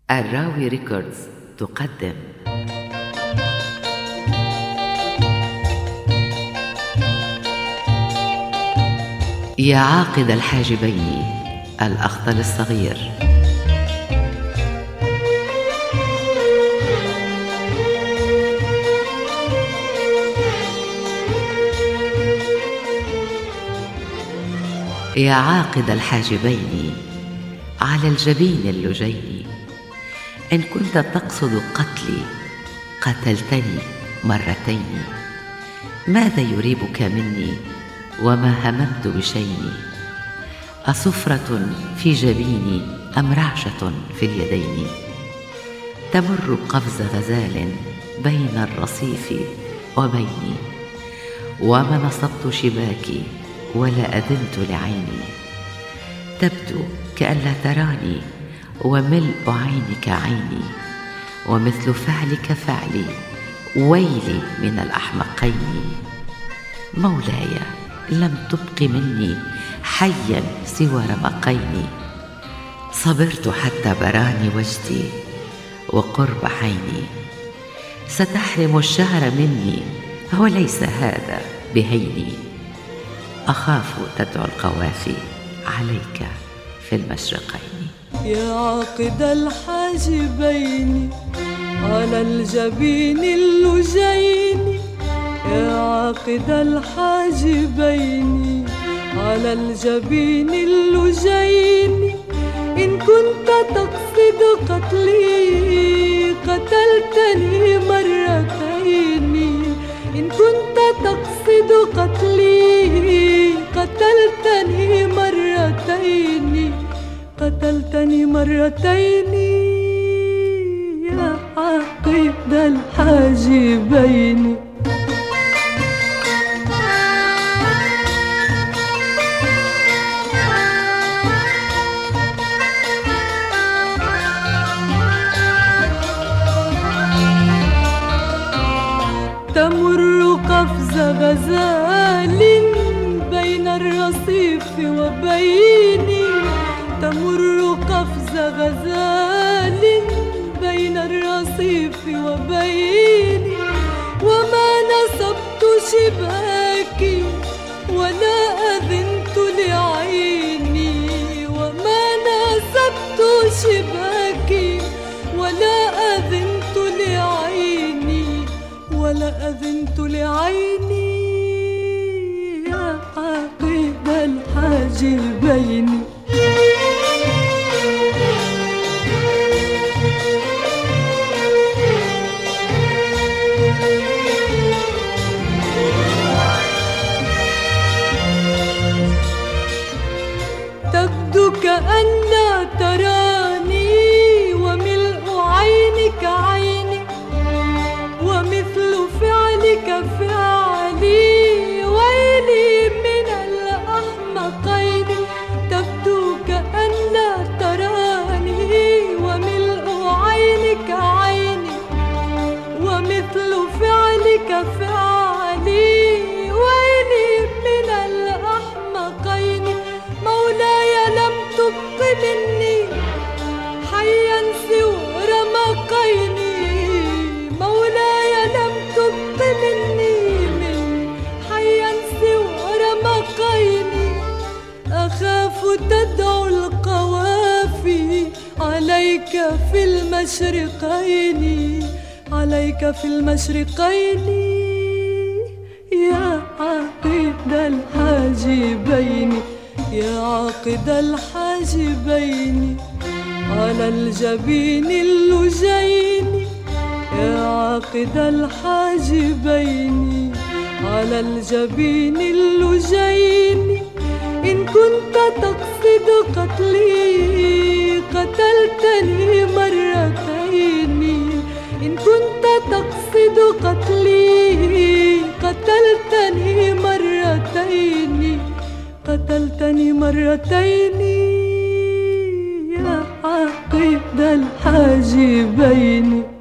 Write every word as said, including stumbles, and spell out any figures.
الراوي ريكوردز تقدم يا عاقد الحاجبين الأخطل الصغير. يا عاقد الحاجبين على الجبين اللجين، إن كنت تقصد قتلي قتلتني مرتين. ماذا يريبك مني وما هممت بشيء؟ أصفرة في جبيني أم رعشة في اليدين؟ تمر قفز غزال بين الرصيف وبيني، وما نصبت شباكي ولا أذنت لعيني. تبدو كأن لا تراني وملء عينك عيني، ومثل فعلك فعلي، ويلي من الأحمقين. مولاي لم تبق مني حيا سوى رمقين، صبرت حتى براني وجدي وقرب عيني. ستحرم الشهر مني وليس هذا بهيني، أخاف تدعو القوافي عليك في المشرقين. يا عاقد الحاجبين على الجبين اللجين، يا عاقد الحاجبين على الجبين اللجين، إن كنت تقصد قتلي قتلتني مرتين. إن كنت تقصد قتلي قتلتني مرتين، قتلتني مرتين. يا عاقد الحاجبين تمر قفز غزال بين الرصيف وبيني، تمر قفز غزال بين الرصيف وبيني، وما نصبت شباكي ولا أذنت لعيني، وما نصبت شباكي ولا أذنت لعيني، ولا أذنت لعيني. يا عاقد الحاجبين تبدو كأن لا تراني وملء عينك عيني، ومثل فعلك فعلي، ويلي من الأحمقين. تبدو كأن لا تراني وملء عينك عيني، ومثل فعلك فعلي، ويلي من الأحمقين. مولاي لم تبق مني حيا سوى رمقين، مولاي لم تبق مني من حيا سوى رمقين. أخاف تدعو القوافي عليك في المشرقين، عليك في المشرقين. يا عاقد الحاجبين، يا عاقد الحاجبين على الجبين اللجين، يا عاقد الحاجبين على الجبين اللجين، إن كنت تقصد قتلي قتلتني مرتين. إن كنت تقصد قتلي قتلتني مرتين، قتلتني مرتين. يا عاقد الحاجبين